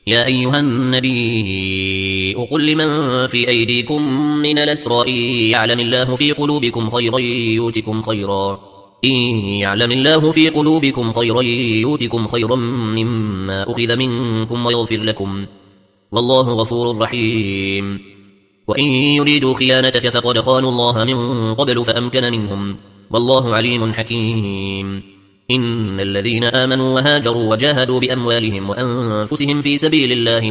يا أيها النبي قل لمن في أيديكم من الأسرى إن يعلم الله في قلوبكم خيرا يؤتكم خيرا مما أخذ منكم ويغفر لكم والله غفور رحيم. وإن يريدوا خيانتك فقد خانوا الله من قبل فأمكن منهم والله عليم حكيم. إن الذين آمنوا وهاجروا وجاهدوا بأموالهم وأنفسهم في سبيل الله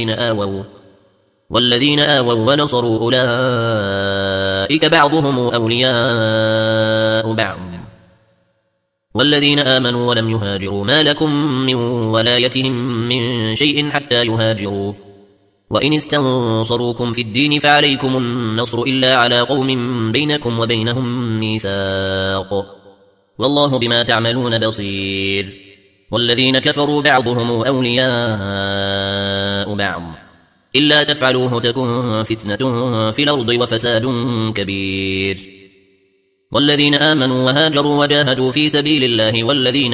والذين آووا ونصروا أولئك بعضهم أولياء بعض والذين آمنوا ولم يهاجروا ما لكم من ولايتهم من شيء حتى يهاجروا وإن استنصروكم في الدين فعليكم النصر إلا على قوم بينكم وبينهم ميثاق والله بما تعملون بصير. والذين كفروا بعضهم أولياء بعض إلا تفعلوه تكن فتنة في الأرض وفساد كبير. والذين آمنوا وهاجروا وجاهدوا في سبيل الله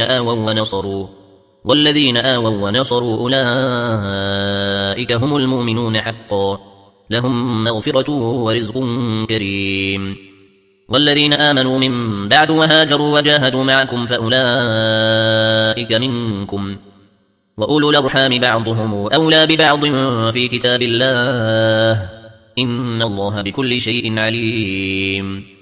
والذين آووا ونصروا أولئك هم المؤمنون حقا لهم مغفرة ورزق كريم. والذين آمنوا من بعد وهاجروا وجاهدوا معكم فأولئك منكم وأولو الأرحام بعضهم أولى ببعض في كتاب الله إن الله بكل شيء عليم.